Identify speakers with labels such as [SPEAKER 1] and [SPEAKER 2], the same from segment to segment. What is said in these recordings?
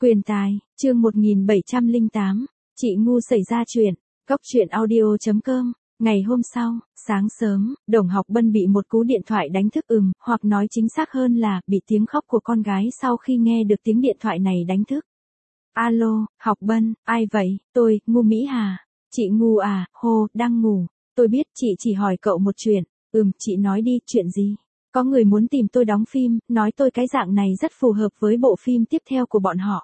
[SPEAKER 1] Quyền tài, chương 1708, chị ngu xảy ra chuyện, Cóc truyện audio.com. Ngày hôm sau, sáng sớm, Đồng Học Bân bị một cú điện thoại đánh thức, hoặc nói chính xác hơn là bị tiếng khóc của con gái sau khi nghe được tiếng điện thoại này đánh thức. Alo, Học Bân, ai vậy? Tôi, Ngu Mỹ Hà. Chị ngu à? Hô, đang ngủ. Tôi biết, chị chỉ hỏi cậu một chuyện. Chị nói đi, chuyện gì? Có người muốn tìm tôi đóng phim, nói tôi cái dạng này rất phù hợp với bộ phim tiếp theo của bọn họ.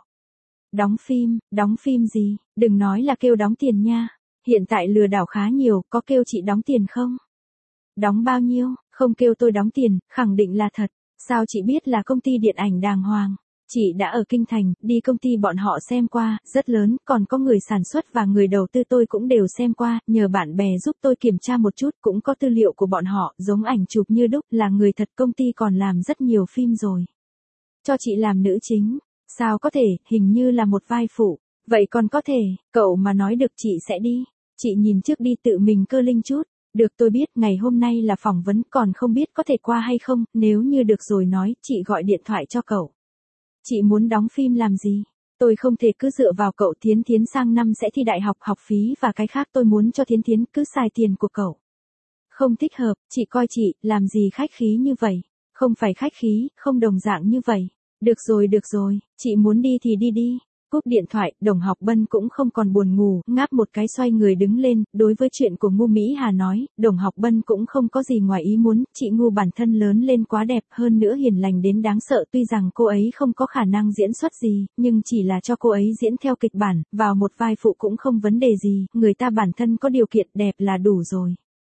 [SPEAKER 1] Đóng phim gì? Đừng nói là kêu đóng tiền nha. Hiện tại lừa đảo khá nhiều, có kêu chị đóng tiền không? Đóng bao nhiêu? Không kêu tôi đóng tiền, khẳng định là thật. Sao chị biết là công ty điện ảnh đàng hoàng? Chị đã ở Kinh Thành, đi công ty bọn họ xem qua, rất lớn, còn có người sản xuất và người đầu tư tôi cũng đều xem qua, nhờ bạn bè giúp tôi kiểm tra một chút, cũng có tư liệu của bọn họ, giống ảnh chụp như đúc, là người thật, công ty còn làm rất nhiều phim rồi. Cho chị làm nữ chính. Sao có thể, hình như là một vai phụ. Vậy còn có thể, cậu mà nói được chị sẽ đi. Chị nhìn trước đi, tự mình cơ linh chút. Được, tôi biết, ngày hôm nay là phỏng vấn, còn không biết có thể qua hay không, nếu như được rồi nói, chị gọi điện thoại cho cậu. Chị muốn đóng phim làm gì? Tôi không thể cứ dựa vào cậu. Thiến Thiến sang năm sẽ thi đại học, học phí và cái khác tôi muốn cho Thiến Thiến, cứ xài tiền của cậu. Không thích hợp, chị coi chị, làm gì khách khí như vậy? Không phải khách khí, không đồng dạng như vậy. Được rồi, chị muốn đi thì đi đi. Cúp điện thoại, Đồng Học Bân cũng không còn buồn ngủ, ngáp một cái xoay người đứng lên, đối với chuyện của Ngu Mỹ Hà nói, Đồng Học Bân cũng không có gì ngoài ý muốn, chị Ngu bản thân lớn lên quá đẹp, hơn nữa hiền lành đến đáng sợ, tuy rằng cô ấy không có khả năng diễn xuất gì, nhưng chỉ là cho cô ấy diễn theo kịch bản, vào một vai phụ cũng không vấn đề gì, người ta bản thân có điều kiện đẹp là đủ rồi.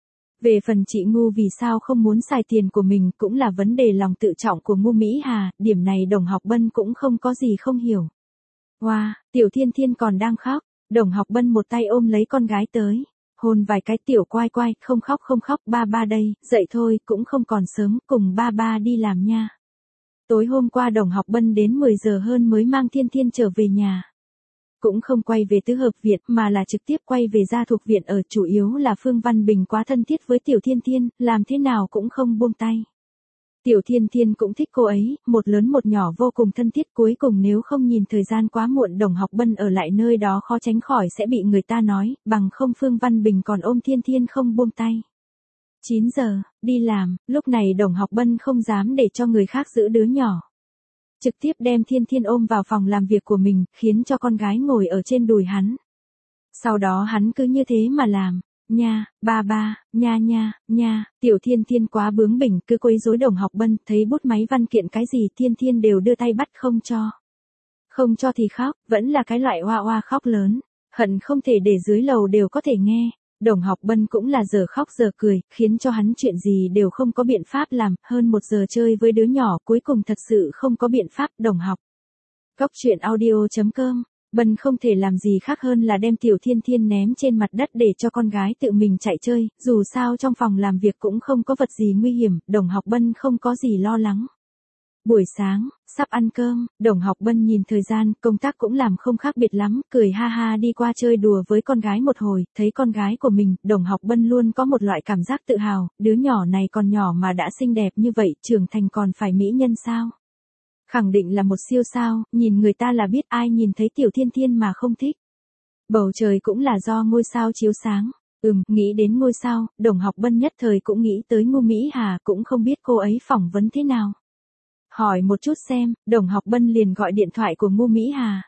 [SPEAKER 1] Về phần chị Ngu vì sao không muốn xài tiền của mình cũng là vấn đề lòng tự trọng của Ngu Mỹ Hà, điểm này Đồng Học Bân cũng không có gì không hiểu. Wow, Tiểu Thiên Thiên còn đang khóc, Đồng Học Bân một tay ôm lấy con gái tới, hôn vài cái. Tiểu Quai Quai, không khóc, ba ba đây, dậy thôi, cũng không còn sớm, cùng ba ba đi làm nha. Tối hôm qua Đồng Học Bân đến 10 giờ hơn mới mang Thiên Thiên trở về nhà. Cũng không quay về tứ hợp viện mà là trực tiếp quay về gia thuộc viện ở, chủ yếu là Phương Văn Bình quá thân thiết với Tiểu Thiên Thiên, làm thế nào cũng không buông tay. Tiểu Thiên Thiên cũng thích cô ấy, một lớn một nhỏ vô cùng thân thiết, cuối cùng nếu không nhìn thời gian quá muộn Đồng Học Bân ở lại nơi đó khó tránh khỏi sẽ bị người ta nói, bằng không Phương Văn Bình còn ôm Thiên Thiên không buông tay. 9 giờ, đi làm, lúc này Đồng Học Bân không dám để cho người khác giữ đứa nhỏ. Trực tiếp đem Thiên Thiên ôm vào phòng làm việc của mình, khiến cho con gái ngồi ở trên đùi hắn. Sau đó hắn cứ như thế mà làm. Nha, ba ba, nha, Tiểu Thiên Thiên quá bướng bỉnh, cứ quấy rối Đồng Học Bân, thấy bút máy văn kiện cái gì Thiên Thiên đều đưa tay bắt không cho. Không cho thì khóc, vẫn là cái loại oa oa khóc lớn, hận không thể để dưới lầu đều có thể nghe. Đồng Học Bân cũng là giờ khóc giờ cười, khiến cho hắn chuyện gì đều không có biện pháp làm, hơn 1 giờ chơi với đứa nhỏ, cuối cùng thật sự không có biện pháp. Đồng Học. Cóc truyện audio.com. Bân không thể làm gì khác hơn là đem Tiểu Thiên Thiên ném trên mặt đất để cho con gái tự mình chạy chơi, dù sao trong phòng làm việc cũng không có vật gì nguy hiểm, Đồng Học Bân không có gì lo lắng. Buổi sáng, sắp ăn cơm, Đồng Học Bân nhìn thời gian, công tác cũng làm không khác biệt lắm, cười ha ha đi qua chơi đùa với con gái một hồi, thấy con gái của mình, Đồng Học Bân luôn có một loại cảm giác tự hào, đứa nhỏ này còn nhỏ mà đã xinh đẹp như vậy, trưởng thành còn phải mỹ nhân sao? Khẳng định là một siêu sao, nhìn người ta là biết, ai nhìn thấy Tiểu Thiên Thiên mà không thích. Bầu trời cũng là do ngôi sao chiếu sáng. Nghĩ đến ngôi sao, Đồng Học Bân nhất thời cũng nghĩ tới Ngu Mỹ Hà, cũng không biết cô ấy phỏng vấn thế nào. Hỏi một chút xem, Đồng Học Bân liền gọi điện thoại của Ngu Mỹ Hà.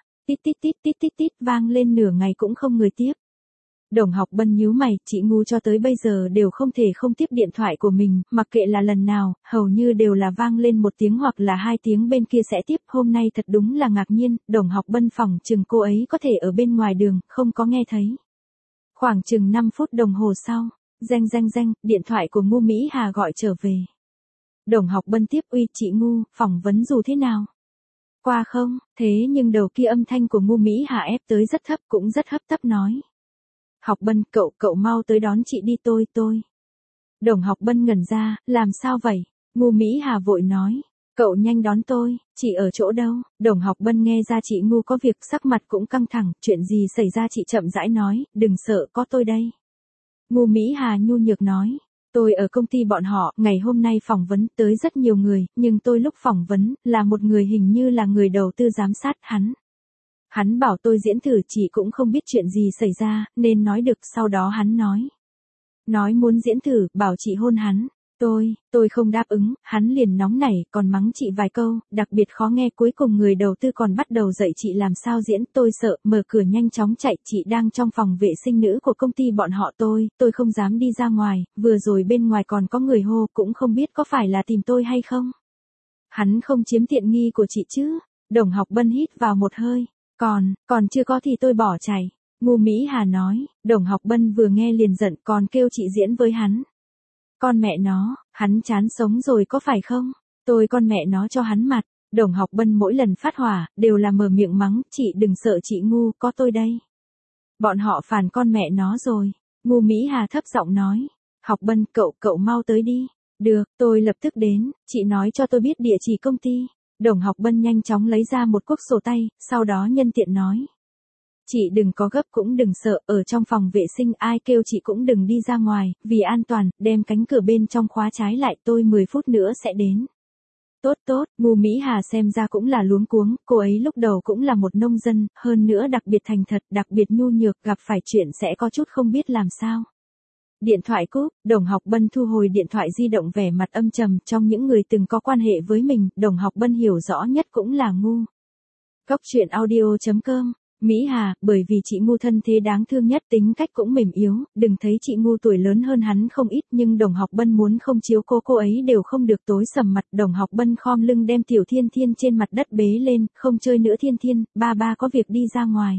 [SPEAKER 1] Tít vang lên nửa ngày cũng không người tiếp. Đồng Học Bân nhíu mày, chị Ngu cho tới bây giờ đều không thể không tiếp điện thoại của mình, mặc kệ là lần nào, hầu như đều là vang lên 1 tiếng hoặc là 2 tiếng bên kia sẽ tiếp, hôm nay thật đúng là ngạc nhiên, Đồng Học Bân phỏng chừng cô ấy có thể ở bên ngoài đường, không có nghe thấy. Khoảng chừng 5 phút đồng hồ sau, reng, điện thoại của Ngu Mỹ Hà gọi trở về. Đồng Học Bân tiếp, uy chị Ngu, phỏng vấn dù thế nào? Qua không? Thế nhưng đầu kia âm thanh của Ngu Mỹ Hà ép tới rất thấp, cũng rất hấp tấp nói. Học Bân, cậu mau tới đón chị đi, tôi. Đồng Học Bân ngẩn ra, làm sao vậy? Ngu Mỹ Hà vội nói, cậu nhanh đón tôi, chị ở chỗ đâu? Đồng Học Bân nghe ra chị Ngu có việc, sắc mặt cũng căng thẳng, chuyện gì xảy ra chị chậm rãi nói, đừng sợ, có tôi đây. Ngu Mỹ Hà nhu nhược nói, tôi ở công ty bọn họ, ngày hôm nay phỏng vấn tới rất nhiều người, nhưng tôi lúc phỏng vấn, là một người hình như là người đầu tư giám sát hắn. Hắn bảo tôi diễn thử, chị cũng không biết chuyện gì xảy ra, nên nói được, sau đó hắn nói muốn diễn thử, bảo chị hôn hắn. Tôi không đáp ứng, hắn liền nóng nảy, còn mắng chị vài câu, đặc biệt khó nghe, cuối cùng người đầu tư còn bắt đầu dạy chị làm sao diễn, tôi sợ, mở cửa nhanh chóng chạy, chị đang trong phòng vệ sinh nữ của công ty bọn họ tôi không dám đi ra ngoài, vừa rồi bên ngoài còn có người hô, cũng không biết có phải là tìm tôi hay không. Hắn không chiếm tiện nghi của chị chứ? Đồng Học Bân hít vào một hơi, còn chưa có thì tôi bỏ chạy. Ngô Mỹ Hà nói. Đồng Học Bân vừa nghe liền giận, còn kêu chị diễn với hắn. Con mẹ nó, hắn chán sống rồi có phải không? Tôi con mẹ nó cho hắn mặt. Đồng Học Bân mỗi lần phát hỏa, đều là mở miệng mắng, chị đừng sợ chị ngu, có tôi đây. Bọn họ phản con mẹ nó rồi. Ngô Mỹ Hà thấp giọng nói. Học Bân, cậu mau tới đi. Được, tôi lập tức đến, chị nói cho tôi biết địa chỉ công ty. Đồng Học Bân nhanh chóng lấy ra một cuốc sổ tay, sau đó nhân tiện nói. Chị đừng có gấp cũng đừng sợ, ở trong phòng vệ sinh ai kêu chị cũng đừng đi ra ngoài, vì an toàn, đem cánh cửa bên trong khóa trái lại, tôi 10 phút nữa sẽ đến. Tốt, Ngô Mỹ Hà xem ra cũng là luống cuống, cô ấy lúc đầu cũng là một nông dân, hơn nữa đặc biệt thành thật, đặc biệt nhu nhược, gặp phải chuyện sẽ có chút không biết làm sao. Điện thoại cúp, Đồng Học Bân thu hồi điện thoại di động, vẻ mặt âm trầm, trong những người từng có quan hệ với mình, Đồng Học Bân hiểu rõ nhất cũng là Ngu. Góc truyện audio.com. Mỹ Hà, bởi vì chị Ngu thân thế đáng thương nhất, tính cách cũng mềm yếu, đừng thấy chị Ngu tuổi lớn hơn hắn không ít, nhưng Đồng Học Bân muốn không chiếu cô ấy đều không được, tối sầm mặt. Đồng Học Bân khom lưng đem Tiểu Thiên Thiên trên mặt đất bế lên, không chơi nữa Thiên Thiên, ba có việc đi ra ngoài.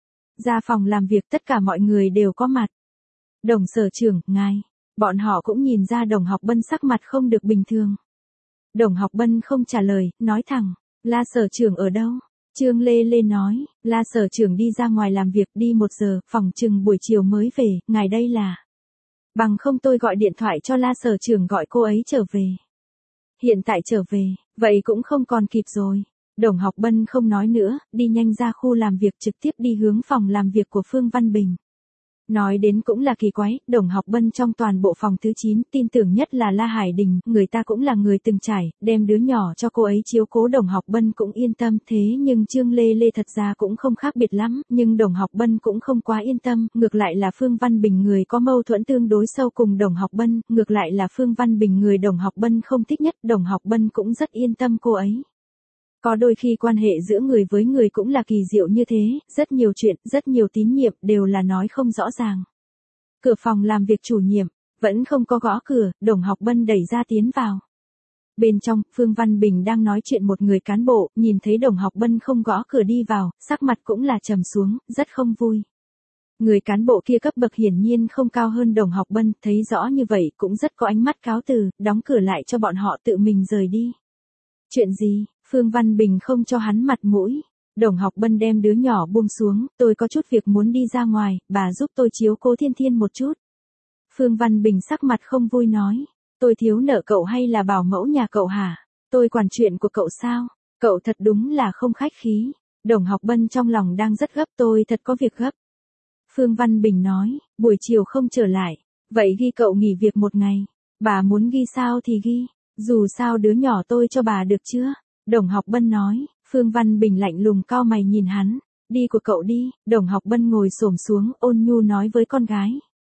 [SPEAKER 1] Ra phòng làm việc, tất cả mọi người đều có mặt. Đồng sở trưởng, ngài. Bọn họ cũng nhìn ra Đồng Học Bân sắc mặt không được bình thường. Đồng Học Bân không trả lời, nói thẳng, La sở trưởng ở đâu? Trương Lê nói, La sở trưởng đi ra ngoài làm việc, đi 1 giờ, phòng chừng buổi chiều mới về, ngài đây là. Bằng không tôi gọi điện thoại cho La sở trưởng gọi cô ấy trở về. Hiện tại trở về, vậy cũng không còn kịp rồi. Đồng Học Bân không nói nữa, đi nhanh ra khu làm việc, trực tiếp đi hướng phòng làm việc của Phương Văn Bình. Nói đến cũng là kỳ quái, Đồng Học Bân trong toàn bộ phòng thứ 9, tin tưởng nhất là La Hải Đình, người ta cũng là người từng trải, đem đứa nhỏ cho cô ấy chiếu cố, Đồng Học Bân cũng yên tâm, thế nhưng Trương Lê thật ra cũng không khác biệt lắm, nhưng Đồng Học Bân cũng không quá yên tâm, ngược lại là Phương Văn Bình người có mâu thuẫn tương đối sâu cùng Đồng Học Bân, ngược lại là Phương Văn Bình người Đồng Học Bân không thích nhất, Đồng Học Bân cũng rất yên tâm cô ấy. Có đôi khi quan hệ giữa người với người cũng là kỳ diệu như thế, rất nhiều chuyện, rất nhiều tín nhiệm đều là nói không rõ ràng. Cửa phòng làm việc chủ nhiệm, vẫn không có gõ cửa, Đồng Học Bân đẩy ra tiến vào. Bên trong, Phương Văn Bình đang nói chuyện một người cán bộ, nhìn thấy Đồng Học Bân không gõ cửa đi vào, sắc mặt cũng là trầm xuống, rất không vui. Người cán bộ kia cấp bậc hiển nhiên không cao hơn Đồng Học Bân, thấy rõ như vậy cũng rất có ánh mắt cáo từ, đóng cửa lại cho bọn họ tự mình rời đi. Chuyện gì? Phương Văn Bình không cho hắn mặt mũi. Đồng Học Bân đem đứa nhỏ buông xuống, tôi có chút việc muốn đi ra ngoài, bà giúp tôi chiếu cố Thiên Thiên một chút. Phương Văn Bình sắc mặt không vui nói, tôi thiếu nợ cậu hay là bảo mẫu nhà cậu hả? Tôi quản chuyện của cậu sao? Cậu thật đúng là không khách khí. Đồng Học Bân trong lòng đang rất gấp, tôi thật có việc gấp. Phương Văn Bình nói, buổi chiều không trở lại, vậy ghi cậu nghỉ việc 1 ngày. Bà muốn ghi sao thì ghi, dù sao đứa nhỏ tôi cho bà được chưa? Đồng Học Bân nói. Phương Văn Bình lạnh lùng cau mày nhìn hắn, đi của cậu đi. Đồng Học Bân ngồi xổm xuống, ôn nhu nói với con gái.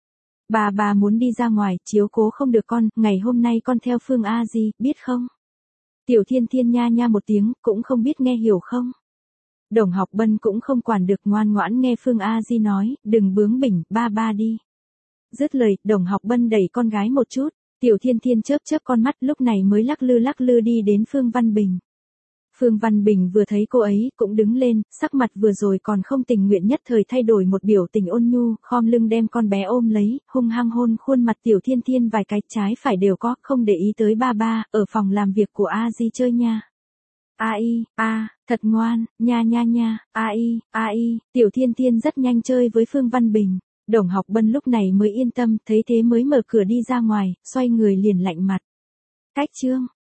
[SPEAKER 1] Bà muốn đi ra ngoài, chiếu cố không được con, ngày hôm nay con theo Phương A Di, biết không? Tiểu Thiên Thiên nha nha một tiếng, cũng không biết nghe hiểu không? Đồng Học Bân cũng không quản được, ngoan ngoãn nghe Phương A Di nói, đừng bướng bỉnh, ba đi. Dứt lời, Đồng Học Bân đẩy con gái một chút, Tiểu Thiên Thiên chớp con mắt, lúc này mới lắc lư đi đến Phương Văn Bình. Phương Văn Bình vừa thấy cô ấy, cũng đứng lên, sắc mặt vừa rồi còn không tình nguyện nhất thời thay đổi một biểu tình ôn nhu, khom lưng đem con bé ôm lấy, hung hăng hôn khuôn mặt Tiểu Thiên Thiên vài cái, trái phải đều có, không để ý tới ba, ở phòng làm việc của A Di chơi nha. Thật ngoan, nha, Tiểu Thiên Thiên rất nhanh chơi với Phương Văn Bình. Đồng Học Bân lúc này mới yên tâm, thấy thế mới mở cửa đi ra ngoài, xoay người liền lạnh mặt. Cách chương.